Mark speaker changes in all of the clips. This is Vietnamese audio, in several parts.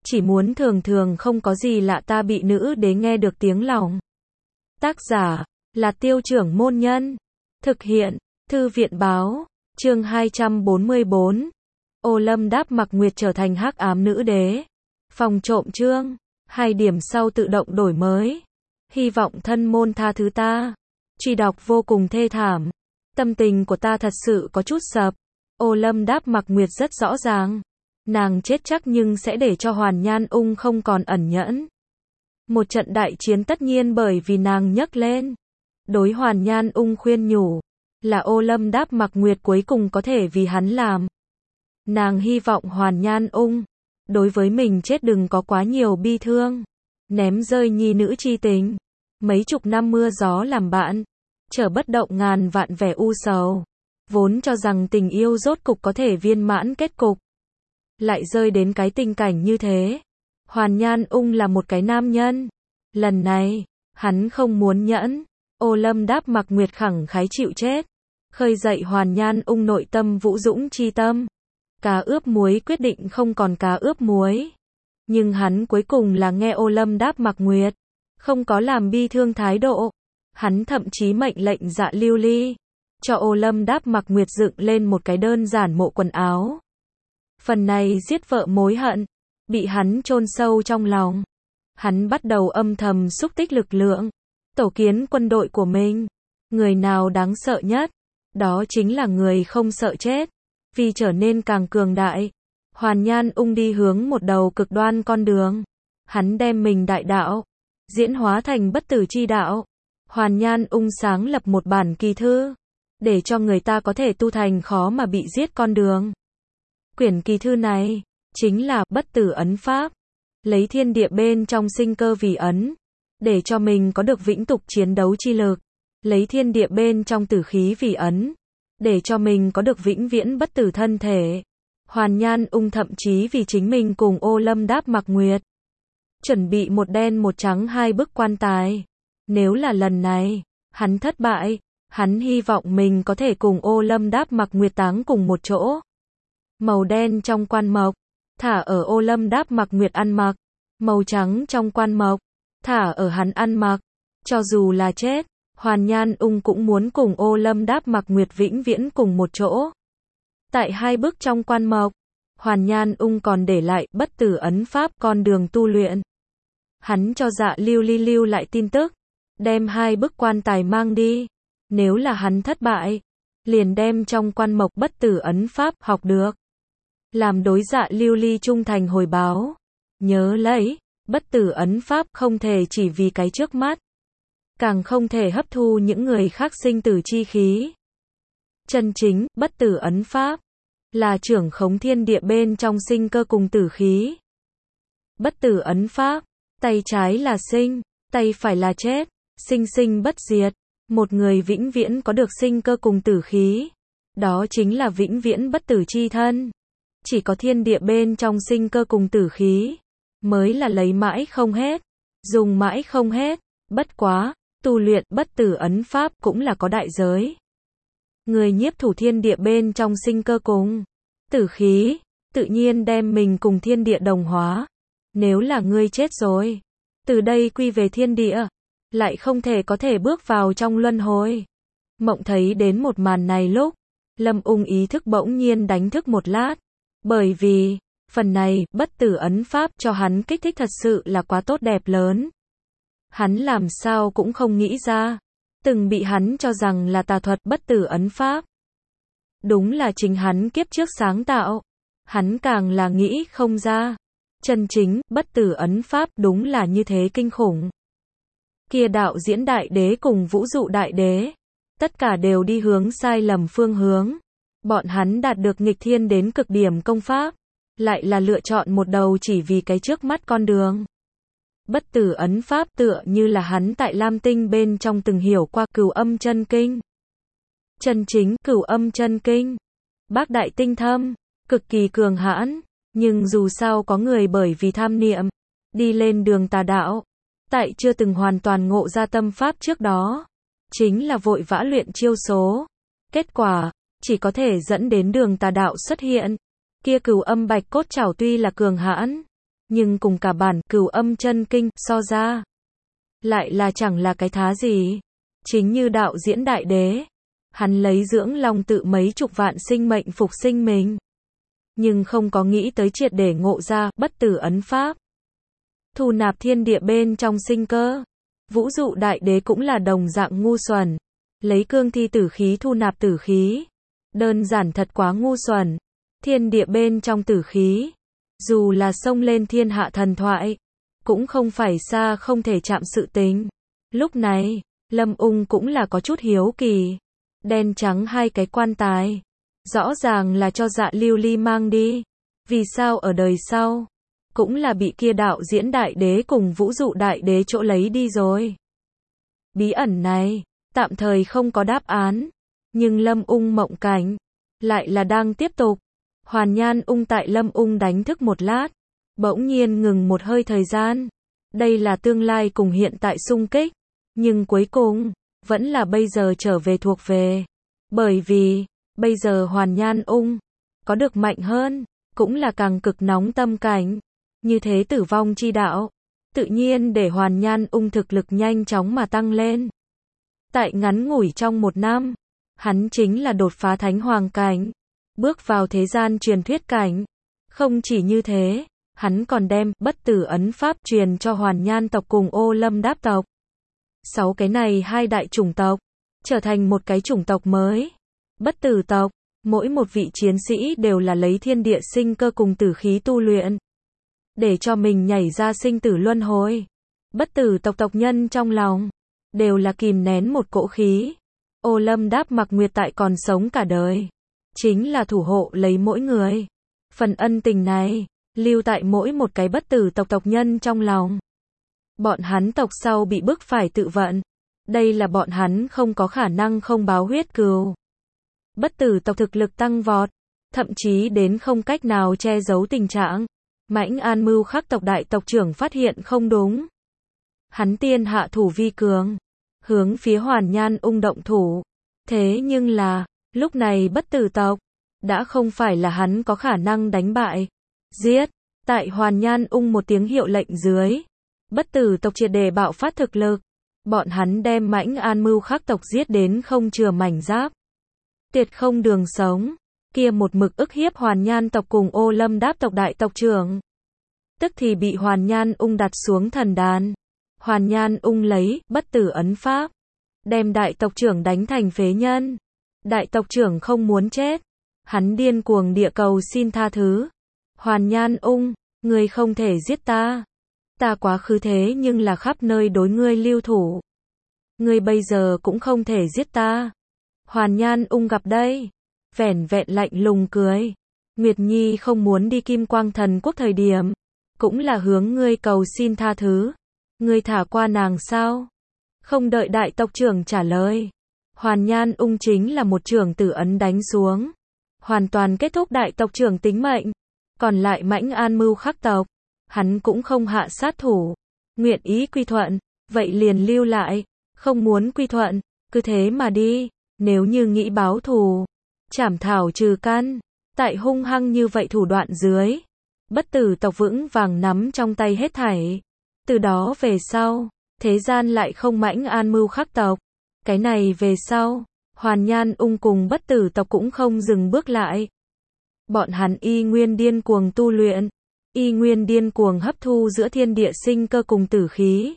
Speaker 1: chỉ muốn thường thường không có gì lạ ta bị nữ đế nghe được tiếng lòng. Tác giả là Tiêu Trưởng Môn Nhân. Thực hiện Thư viện Báo. Chương 244. Ô Lâm đáp Mặc Nguyệt trở thành hắc ám nữ đế. Phòng trộm chương 2 điểm sau tự động đổi mới. Hy vọng thân môn tha thứ ta. Truy đọc vô cùng thê thảm. Tâm tình của ta thật sự có chút sập. Ô Lâm đáp Mặc Nguyệt rất rõ ràng. Nàng chết chắc nhưng sẽ để cho Hoàn Nhan Ung không còn ẩn nhẫn. Một trận đại chiến tất nhiên bởi vì nàng nhấc lên. Đối Hoàn Nhan Ung khuyên nhủ. Là Ô Lâm đáp Mặc Nguyệt cuối cùng có thể vì hắn làm. Nàng hy vọng Hoàn Nhan Ung. Đối với mình chết đừng có quá nhiều bi thương. Ném rơi nhi nữ chi tình. Mấy chục năm mưa gió làm bạn. Trở bất động ngàn vạn vẻ u sầu. Vốn cho rằng tình yêu rốt cục có thể viên mãn kết cục. Lại rơi đến cái tình cảnh như thế. Hoàn Nhan Ung là một cái nam nhân. Lần này, hắn không muốn nhẫn. Ô Lâm đáp Mặc Nguyệt khẳng khái chịu chết. Khơi dậy Hoàn Nhan Ung nội tâm vũ dũng chi tâm. Cá ướp muối quyết định không còn cá ướp muối. Nhưng hắn cuối cùng là nghe Ô Lâm đáp Mặc Nguyệt. Không có làm bi thương thái độ. Hắn thậm chí mệnh lệnh Dạ Lưu Ly. Cho Ô Lâm đáp Mặc Nguyệt dựng lên một cái đơn giản mộ quần áo. Phần này giết vợ mối hận. Bị hắn chôn sâu trong lòng. Hắn bắt đầu âm thầm xúc tích lực lượng. Tổ kiến quân đội của mình. Người nào đáng sợ nhất? Đó chính là người không sợ chết. Vì trở nên càng cường đại. Hoàn Nhan Ung đi hướng một đầu cực đoan con đường. Hắn đem mình đại đạo. Diễn hóa thành bất tử chi đạo. Hoàn Nhan Ung sáng lập một bản kỳ thư. Để cho người ta có thể tu thành khó mà bị giết con đường. Quyển kỳ thư này. Chính là bất tử ấn pháp. Lấy thiên địa bên trong sinh cơ vì ấn. Để cho mình có được vĩnh tục chiến đấu chi lực. Lấy thiên địa bên trong tử khí vì ấn. Để cho mình có được vĩnh viễn bất tử thân thể. Hoàn Nhan Ung thậm chí vì chính mình cùng Ô Lâm đáp Mặc Nguyệt. Chuẩn bị một đen một trắng hai bức quan tài. Nếu là lần này, hắn thất bại. Hắn hy vọng mình có thể cùng Ô Lâm đáp Mặc Nguyệt táng cùng một chỗ. Màu đen trong quan mộc. Thả ở Ô Lâm đáp Mặc Nguyệt ăn mặc. Màu trắng trong quan mộc. Thả ở hắn ăn mặc. Cho dù là chết, Hoàn Nhan Ung cũng muốn cùng Ô Lâm đáp Mặc Nguyệt vĩnh viễn cùng một chỗ. Tại hai bức trong quan mộc, Hoàn Nhan Ung còn để lại bất tử ấn pháp con đường tu luyện. Hắn cho Dạ Lưu Ly lưu lại tin tức. Đem hai bức quan tài mang đi. Nếu là hắn thất bại, liền đem trong quan mộc bất tử ấn pháp học được. Làm đối Dạ Lưu Ly trung thành hồi báo. Nhớ lấy, bất tử ấn pháp không thể chỉ vì cái trước mắt. Càng không thể hấp thu những người khác sinh tử chi khí. Chân chính, bất tử ấn pháp, là trưởng khống thiên địa bên trong sinh cơ cùng tử khí. Bất tử ấn pháp, tay trái là sinh, tay phải là chết, sinh sinh bất diệt. Một người vĩnh viễn có được sinh cơ cùng tử khí. Đó chính là vĩnh viễn bất tử chi thân. Chỉ có thiên địa bên trong sinh cơ cùng tử khí. Mới là lấy mãi không hết. Dùng mãi không hết. Bất quá, tu luyện bất tử ấn pháp cũng là có đại giới. Người nhiếp thủ thiên địa bên trong sinh cơ cùng tử khí. Tự nhiên đem mình cùng thiên địa đồng hóa. Nếu là ngươi chết rồi. Từ đây quy về thiên địa. Lại không thể có thể bước vào trong luân hồi. Mộng thấy đến một màn này lúc. Lâm Ung ý thức bỗng nhiên đánh thức một lát. Bởi vì, phần này, bất tử ấn pháp cho hắn kích thích thật sự là quá tốt đẹp lớn. Hắn làm sao cũng không nghĩ ra. Từng bị hắn cho rằng là tà thuật bất tử ấn pháp. Đúng là chính hắn kiếp trước sáng tạo. Hắn càng là nghĩ không ra. Chân chính, bất tử ấn pháp đúng là như thế kinh khủng. Kia đạo diễn đại đế cùng vũ dụ đại đế. Tất cả đều đi hướng sai lầm phương hướng. Bọn hắn đạt được nghịch thiên đến cực điểm công pháp. Lại là lựa chọn một đầu chỉ vì cái trước mắt con đường. Bất tử ấn pháp tựa như là hắn tại Lam Tinh bên trong từng hiểu qua Cửu Âm Chân Kinh. Chân chính Cửu Âm Chân Kinh. Bác đại tinh thâm, cực kỳ cường hãn. Nhưng dù sao có người bởi vì tham niệm. Đi lên đường tà đạo. Tại chưa từng hoàn toàn ngộ ra tâm pháp trước đó. Chính là vội vã luyện chiêu số. Kết quả, chỉ có thể dẫn đến đường tà đạo xuất hiện. Kia Cửu Âm Bạch Cốt Trảo tuy là cường hãn. nhưng cùng cả bản Cửu Âm Chân Kinh so ra, lại là chẳng là cái thá gì. Chính như đạo diễn đại đế, hắn lấy dưỡng long tự mấy chục vạn sinh mệnh phục sinh mình, nhưng không có nghĩ tới triệt để ngộ ra bất tử ấn pháp, thu nạp thiên địa bên trong sinh cơ. Vũ dụ đại đế cũng là đồng dạng ngu xuẩn, lấy cương thi tử khí thu nạp tử khí, đơn giản thật quá ngu xuẩn. Thiên địa bên trong tử khí, dù là xông lên thiên hạ thần thoại, cũng không phải xa không thể chạm sự tình. Lúc này, Lâm Ung cũng là có chút hiếu kỳ. Đen trắng hai cái quan tài, rõ ràng là cho Dạ Lưu Ly mang đi. Vì sao ở đời sau, cũng là bị kia đạo diễn đại đế cùng vũ dụ đại đế chỗ lấy đi rồi. Bí ẩn này, tạm thời không có đáp án. Nhưng Lâm Ung mộng cảnh, lại là đang tiếp tục. Hoàn Nhan Ung tại Lâm Ung đánh thức một lát, bỗng nhiên ngừng một hơi thời gian. Đây là tương lai cùng hiện tại xung kích, nhưng cuối cùng, vẫn là bây giờ trở về thuộc về. Bởi vì, bây giờ Hoàn Nhan Ung, có được mạnh hơn, cũng là càng cực nóng tâm cảnh. Như thế tử vong chi đạo, tự nhiên để Hoàn Nhan Ung thực lực nhanh chóng mà tăng lên. Tại ngắn ngủi trong một năm, hắn chính là đột phá thánh hoàng cảnh, bước vào thế gian truyền thuyết cảnh. Không chỉ như thế, hắn còn đem bất tử ấn pháp truyền cho Hoàn Nhan tộc cùng Ô Lâm Đáp tộc. 6 cái này hai đại chủng tộc, trở thành một cái chủng tộc mới. Bất tử tộc, mỗi một vị chiến sĩ đều là lấy thiên địa sinh cơ cùng tử khí tu luyện, để cho mình nhảy ra sinh tử luân hồi. Bất tử tộc tộc nhân trong lòng, đều là kìm nén một cỗ khí. Ô Lâm Đáp Mặc Nguyệt tại còn sống cả đời, chính là thủ hộ lấy mỗi người. Phần ân tình này, lưu tại mỗi một cái bất tử tộc tộc nhân trong lòng. Bọn hắn tộc sau bị bức phải tự vận. Đây là bọn hắn không có khả năng không báo huyết cừu. Bất tử tộc thực lực tăng vọt, thậm chí đến không cách nào che giấu tình trạng. Mãnh An Mưu Khắc tộc đại tộc trưởng phát hiện không đúng. Hắn tiên hạ thủ vi cường, hướng phía Hoàn Nhan Ung động thủ. Thế nhưng là, lúc này bất tử tộc, đã không phải là hắn có khả năng đánh bại. Giết, tại Hoàn Nhan Ung một tiếng hiệu lệnh dưới, bất tử tộc triệt để bạo phát thực lực. Bọn hắn đem Mãnh An Mưu Khắc tộc giết đến không chừa mảnh giáp. Tuyệt không đường sống. Kia một mực ức hiếp Hoàn Nhan tộc cùng Ô Lâm Đáp tộc đại tộc trưởng, tức thì bị Hoàn Nhan Ung đặt xuống thần đàn. Hoàn Nhan Ung lấy bất tử ấn pháp, đem đại tộc trưởng đánh thành phế nhân. Đại tộc trưởng không muốn chết, hắn điên cuồng địa cầu xin tha thứ. Hoàn Nhan Ung, ngươi không thể giết ta. Ta quá khứ thế nhưng là khắp nơi đối ngươi lưu thủ. Ngươi bây giờ cũng không thể giết ta. Hoàn Nhan Ung gặp đây, vẻn vẹn lạnh lùng cười. Nguyệt Nhi không muốn đi Kim Quang Thần Quốc thời điểm, cũng là hướng ngươi cầu xin tha thứ. Ngươi thả qua nàng sao? Không đợi đại tộc trưởng trả lời, Hoàn Nhan Ung chính là một trường tử ấn đánh xuống, hoàn toàn kết thúc đại tộc trưởng tính mệnh. Còn lại Mãnh An Mưu Khắc tộc, hắn cũng không hạ sát thủ. Nguyện ý quy thuận, vậy liền lưu lại. Không muốn quy thuận, cứ thế mà đi. Nếu như nghĩ báo thù, chảm thảo trừ căn. Tại hung hăng như vậy thủ đoạn dưới, bất tử tộc vững vàng nắm trong tay hết thảy. Từ đó về sau, thế gian lại không Mãnh An Mưu Khắc tộc. Cái này về sau, Hoàn Nhan Ung cùng bất tử tộc cũng không dừng bước lại. Bọn hắn y nguyên điên cuồng tu luyện, y nguyên điên cuồng hấp thu giữa thiên địa sinh cơ cùng tử khí.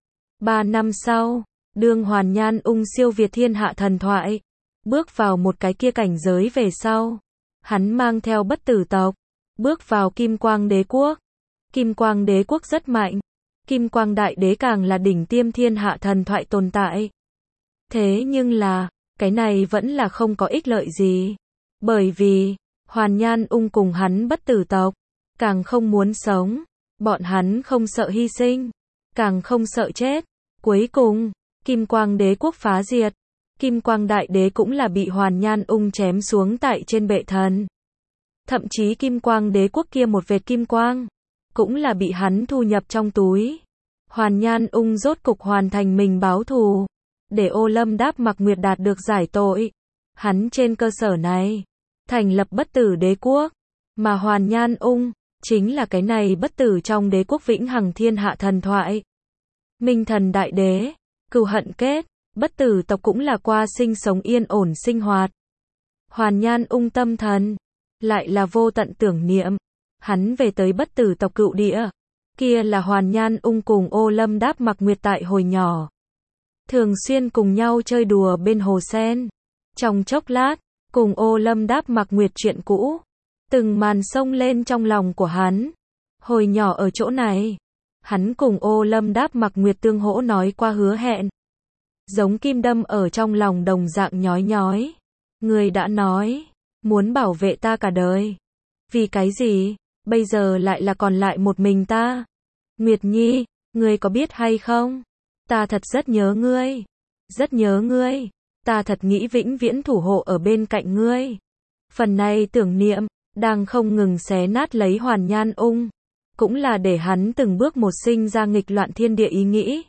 Speaker 1: 3 năm sau, đương Hoàn Nhan Ung siêu việt thiên hạ thần thoại, bước vào một cái kia cảnh giới về sau, hắn mang theo bất tử tộc, bước vào Kim Quang Đế Quốc. Kim Quang Đế Quốc rất mạnh, Kim Quang Đại Đế càng là đỉnh tiêm thiên hạ thần thoại tồn tại. Thế nhưng là, cái này vẫn là không có ích lợi gì. Bởi vì, Hoàn Nhan Ung cùng hắn bất tử tộc, càng không muốn sống. Bọn hắn không sợ hy sinh, càng không sợ chết. Cuối cùng, Kim Quang Đế Quốc phá diệt. Kim Quang Đại Đế cũng là bị Hoàn Nhan Ung chém xuống tại trên bệ thần. Thậm chí Kim Quang Đế Quốc kia một vệt kim quang, cũng là bị hắn thu nhập trong túi. Hoàn Nhan Ung rốt cục hoàn thành mình báo thù, để Ô Lâm Đáp Mặc Nguyệt đạt được giải tội. Hắn trên cơ sở này, thành lập bất tử đế quốc, mà Hoàn Nhan Ung, chính là cái này bất tử trong đế quốc vĩnh hằng thiên hạ thần thoại. Minh thần đại đế, cừu hận kết, bất tử tộc cũng là qua sinh sống yên ổn sinh hoạt. Hoàn Nhan Ung tâm thần, lại là vô tận tưởng niệm, hắn về tới bất tử tộc cựu địa, kia là Hoàn Nhan Ung cùng Ô Lâm Đáp Mặc Nguyệt tại hồi nhỏ. Thường xuyên cùng nhau chơi đùa bên hồ sen. Trong chốc lát, cùng Ô Lâm Đáp Mặc Nguyệt chuyện cũ, từng màn sông lên trong lòng của hắn. Hồi nhỏ ở chỗ này, hắn cùng Ô Lâm Đáp Mặc Nguyệt tương hỗ nói qua hứa hẹn. Giống kim đâm ở trong lòng đồng dạng nhói nhói. Người đã nói, muốn bảo vệ ta cả đời. Vì cái gì, bây giờ lại là còn lại một mình ta? Nguyệt Nhi, ngươi có biết hay không? Ta thật rất nhớ ngươi. Rất nhớ ngươi. Ta thật nghĩ vĩnh viễn thủ hộ ở bên cạnh ngươi. Phần này tưởng niệm, đang không ngừng xé nát lấy Hoàn Nhan Ung. Cũng là để hắn từng bước một sinh ra nghịch loạn thiên địa ý nghĩ.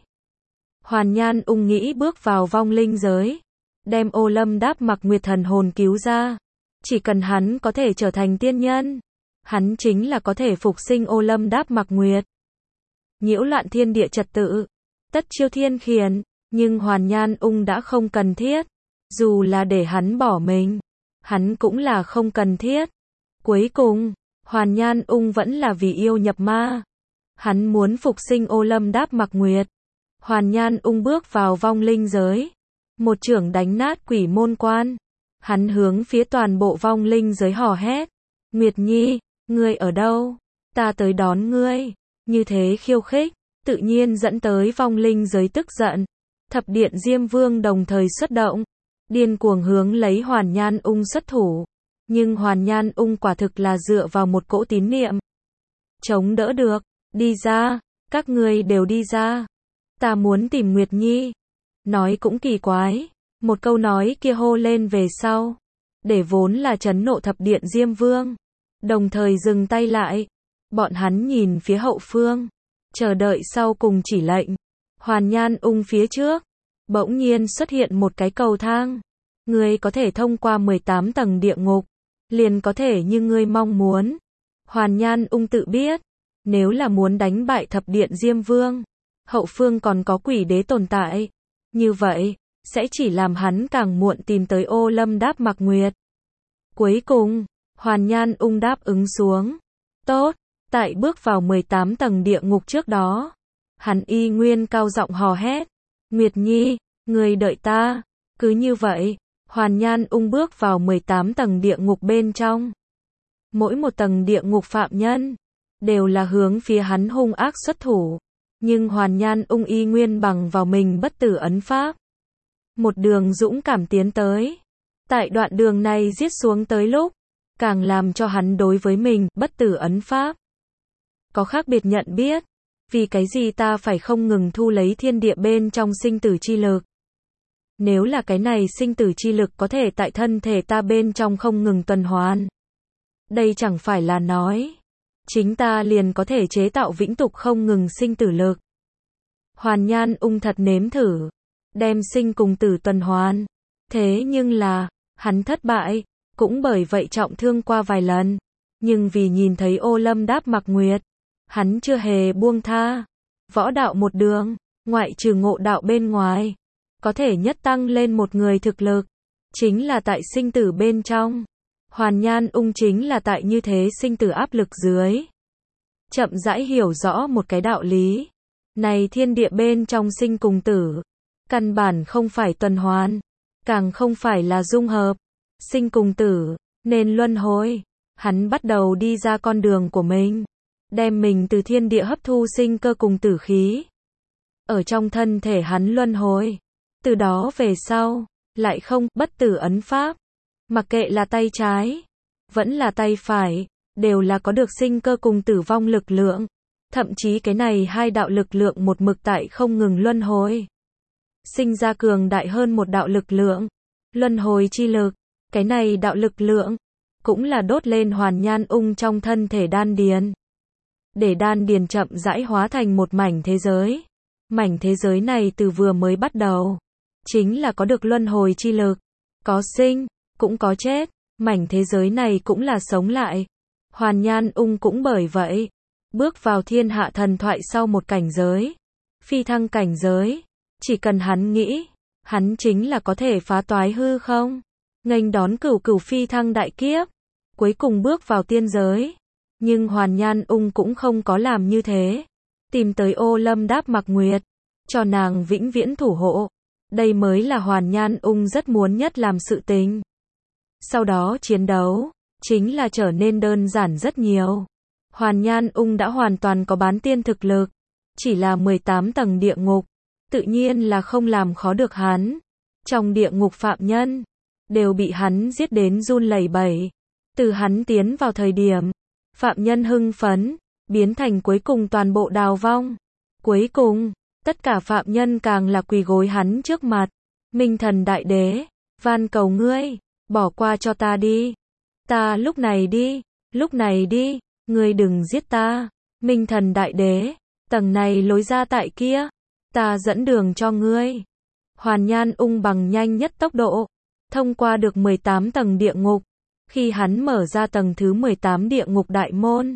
Speaker 1: Hoàn Nhan Ung nghĩ bước vào vong linh giới, đem Ô Lâm Đáp Mặc Nguyệt thần hồn cứu ra. Chỉ cần hắn có thể trở thành tiên nhân, hắn chính là có thể phục sinh Ô Lâm Đáp Mặc Nguyệt. Nhiễu loạn thiên địa trật tự, tất chiêu thiên khiển, nhưng Hoàn Nhan Ung đã không cần thiết. Dù là để hắn bỏ mình, hắn cũng là không cần thiết. Cuối cùng, Hoàn Nhan Ung vẫn là vì yêu nhập ma. Hắn muốn phục sinh Ô Lâm Đáp Mặc Nguyệt. Hoàn Nhan Ung bước vào vong linh giới, một chưởng đánh nát quỷ môn quan. Hắn hướng phía toàn bộ vong linh giới hò hét. Nguyệt Nhi, ngươi ở đâu? Ta tới đón ngươi. Như thế khiêu khích, tự nhiên dẫn tới vong linh giới tức giận. Thập điện Diêm Vương đồng thời xuất động, điên cuồng hướng lấy Hoàn Nhan Ung xuất thủ. Nhưng Hoàn Nhan Ung quả thực là dựa vào một cỗ tín niệm. Chống đỡ được, đi ra, các ngươi đều đi ra. Ta muốn tìm Nguyệt Nhi. Nói cũng kỳ quái, một câu nói kia hô lên về sau, để vốn là trấn nộ thập điện Diêm Vương, đồng thời dừng tay lại. Bọn hắn nhìn phía hậu phương, chờ đợi sau cùng chỉ lệnh. Hoàn Nhan Ung phía trước, bỗng nhiên xuất hiện một cái cầu thang. Ngươi có thể thông qua 18 tầng địa ngục, liền có thể như ngươi mong muốn. Hoàn Nhan Ung tự biết, nếu là muốn đánh bại thập điện Diêm Vương, hậu phương còn có quỷ đế tồn tại. Như vậy, sẽ chỉ làm hắn càng muộn tìm tới Ô Lâm Đáp Mặc Nguyệt. Cuối cùng, Hoàn Nhan Ung đáp ứng xuống. Tốt, tại bước vào 18 tầng địa ngục trước đó, hắn y nguyên cao giọng hò hét. Nguyệt Nhi, ngươi đợi ta. Cứ như vậy, Hoàn Nhan Ung bước vào 18 tầng địa ngục bên trong. Mỗi một tầng địa ngục phạm nhân, đều là hướng phía hắn hung ác xuất thủ. Nhưng Hoàn Nhan Ung y nguyên bằng vào mình bất tử ấn pháp. Một đường dũng cảm tiến tới. Tại đoạn đường này giết xuống tới lúc, càng làm cho hắn đối với mình, bất tử ấn pháp, có khác biệt nhận biết. Vì cái gì ta phải không ngừng thu lấy thiên địa bên trong sinh tử chi lực? Nếu là cái này sinh tử chi lực có thể tại thân thể ta bên trong không ngừng tuần hoàn, đây chẳng phải là nói, chính ta liền có thể chế tạo vĩnh tục không ngừng sinh tử lực. Hoàn Nhan Ung thật nếm thử, đem sinh cùng tử tuần hoàn. Thế nhưng là, hắn thất bại, cũng bởi vậy trọng thương qua vài lần. Nhưng vì nhìn thấy Ô Lâm Đáp Mặc Nguyệt, hắn chưa hề buông tha. Võ đạo một đường, ngoại trừ ngộ đạo bên ngoài, có thể nhất tăng lên một người thực lực, chính là tại sinh tử bên trong. Hoàn Nhan Ung chính là tại như thế sinh tử áp lực dưới, chậm rãi hiểu rõ một cái đạo lý. Này thiên địa bên trong sinh cùng tử, căn bản không phải tuần hoàn, càng không phải là dung hợp. Sinh cùng tử, nên luân hồi. Hắn bắt đầu đi ra con đường của mình, đem mình từ thiên địa hấp thu sinh cơ cùng tử khí. Ở trong thân thể hắn luân hồi. Từ đó về sau, lại không, bất tử ấn pháp. Mặc kệ là tay trái, vẫn là tay phải, đều là có được sinh cơ cùng tử vong lực lượng. Thậm chí cái này hai đạo lực lượng một mực tại không ngừng luân hồi. Sinh ra cường đại hơn một đạo lực lượng. Luân hồi chi lực, cái này đạo lực lượng, cũng là đốt lên Hoàn Nhan Ung trong thân thể đan điền. Để đan điền chậm rãi hóa thành một mảnh thế giới. Mảnh thế giới này từ vừa mới bắt đầu, chính là có được luân hồi chi lực. Có sinh, cũng có chết. Mảnh thế giới này cũng là sống lại. Hoàn Nhan Ung cũng bởi vậy, bước vào thiên hạ thần thoại sau một cảnh giới, phi thăng cảnh giới, chỉ cần hắn nghĩ, hắn chính là có thể phá toái hư không, nghênh đón cửu cửu phi thăng đại kiếp, cuối cùng bước vào tiên giới. Nhưng Hoàn Nhan Ung cũng không có làm như thế, tìm tới Ô Lâm Đáp Mặc Nguyệt, cho nàng vĩnh viễn thủ hộ. Đây mới là Hoàn Nhan Ung rất muốn nhất làm sự tình. Sau đó chiến đấu, chính là trở nên đơn giản rất nhiều. Hoàn Nhan Ung đã hoàn toàn có bán tiên thực lực, chỉ là 18 tầng địa ngục, tự nhiên là không làm khó được hắn. Trong địa ngục phạm nhân, đều bị hắn giết đến run lẩy bẩy. Từ hắn tiến vào thời điểm, phạm nhân hưng phấn, biến thành cuối cùng toàn bộ đào vong. Cuối cùng, tất cả phạm nhân càng là quỳ gối hắn trước mặt. Minh Thần Đại Đế, van cầu ngươi, bỏ qua cho ta đi. Ta lúc này đi, ngươi đừng giết ta. Minh Thần Đại Đế, tầng này lối ra tại kia, ta dẫn đường cho ngươi. Hoàn Nhan Ung bằng nhanh nhất tốc độ, thông qua được 18 tầng địa ngục. Khi hắn mở ra tầng thứ 18 địa ngục đại môn,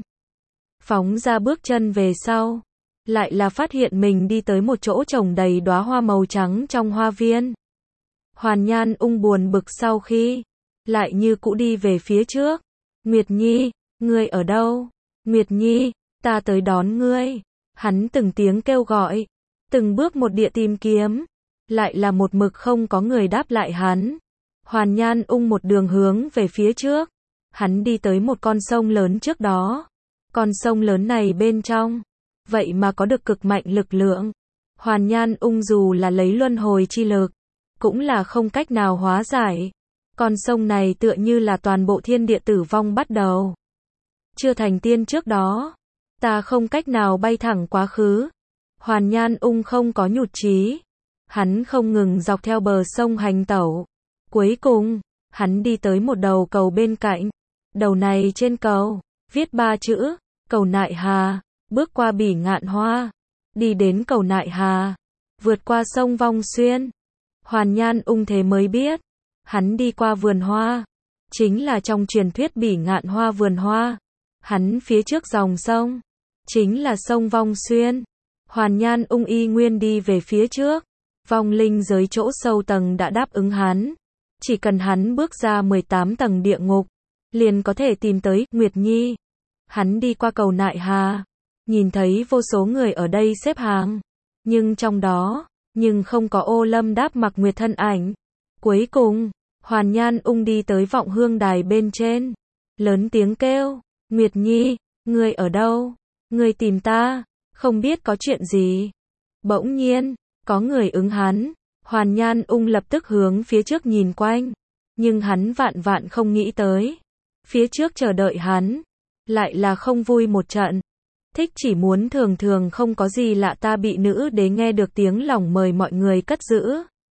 Speaker 1: phóng ra bước chân về sau, lại là phát hiện mình đi tới một chỗ trồng đầy đóa hoa màu trắng trong hoa viên. Hoàn Nhan Ung buồn bực sau khi, lại như cũ đi về phía trước. Nguyệt Nhi, ngươi ở đâu? Nguyệt Nhi, ta tới đón ngươi. Hắn từng tiếng kêu gọi, từng bước một địa tìm kiếm, lại là một mực không có người đáp lại hắn. Hoàn Nhan Ung một đường hướng về phía trước, hắn đi tới một con sông lớn trước đó. Con sông lớn này bên trong, vậy mà có được cực mạnh lực lượng. Hoàn Nhan Ung dù là lấy luân hồi chi lực, cũng là không cách nào hóa giải. Con sông này tựa như là toàn bộ thiên địa tử vong bắt đầu. Chưa thành tiên trước đó, ta không cách nào bay thẳng quá khứ. Hoàn Nhan Ung không có nhụt chí, hắn không ngừng dọc theo bờ sông hành tẩu. Cuối cùng, hắn đi tới một đầu cầu bên cạnh. Đầu này trên cầu, viết 3 chữ, cầu Nại Hà. Bước qua Bỉ Ngạn Hoa, đi đến cầu Nại Hà, vượt qua sông Vong Xuyên. Hoàn Nhan Ung thế mới biết, hắn đi qua vườn hoa, chính là trong truyền thuyết Bỉ Ngạn Hoa vườn hoa. Hắn phía trước dòng sông, chính là sông Vong Xuyên. Hoàn Nhan Ung y nguyên đi về phía trước, vong linh giới chỗ sâu tầng đã đáp ứng hắn. Chỉ cần hắn bước ra 18 tầng địa ngục, liền có thể tìm tới Nguyệt Nhi. Hắn đi qua cầu Nại Hà, nhìn thấy vô số người ở đây xếp hàng, nhưng trong đó, không có Ô Lâm Đáp Mặc Nguyệt thân ảnh. Cuối cùng, Hoàn Nhan Ung đi tới vọng hương đài bên trên, lớn tiếng kêu, Nguyệt Nhi, ngươi ở đâu? Ngươi tìm ta, không biết có chuyện gì. Bỗng nhiên, có người ứng hắn. Hoàn Nhan Ung lập tức hướng phía trước nhìn quanh, nhưng hắn vạn vạn không nghĩ tới, phía trước chờ đợi hắn, lại là không vui một trận. Thích chỉ muốn thường thường không có gì lạ ta bị nữ đế nghe được tiếng lòng mời mọi người cất giữ.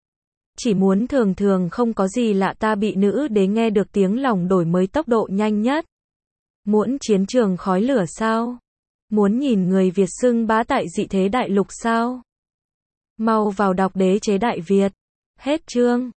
Speaker 1: Chỉ muốn thường thường không có gì lạ ta bị nữ đế nghe được tiếng lòng đổi mới tốc độ nhanh nhất. Muốn chiến trường khói lửa sao? Muốn nhìn người Việt xưng bá tại dị thế đại lục sao? Mau vào đọc Đế chế Đại Việt. Hết chương.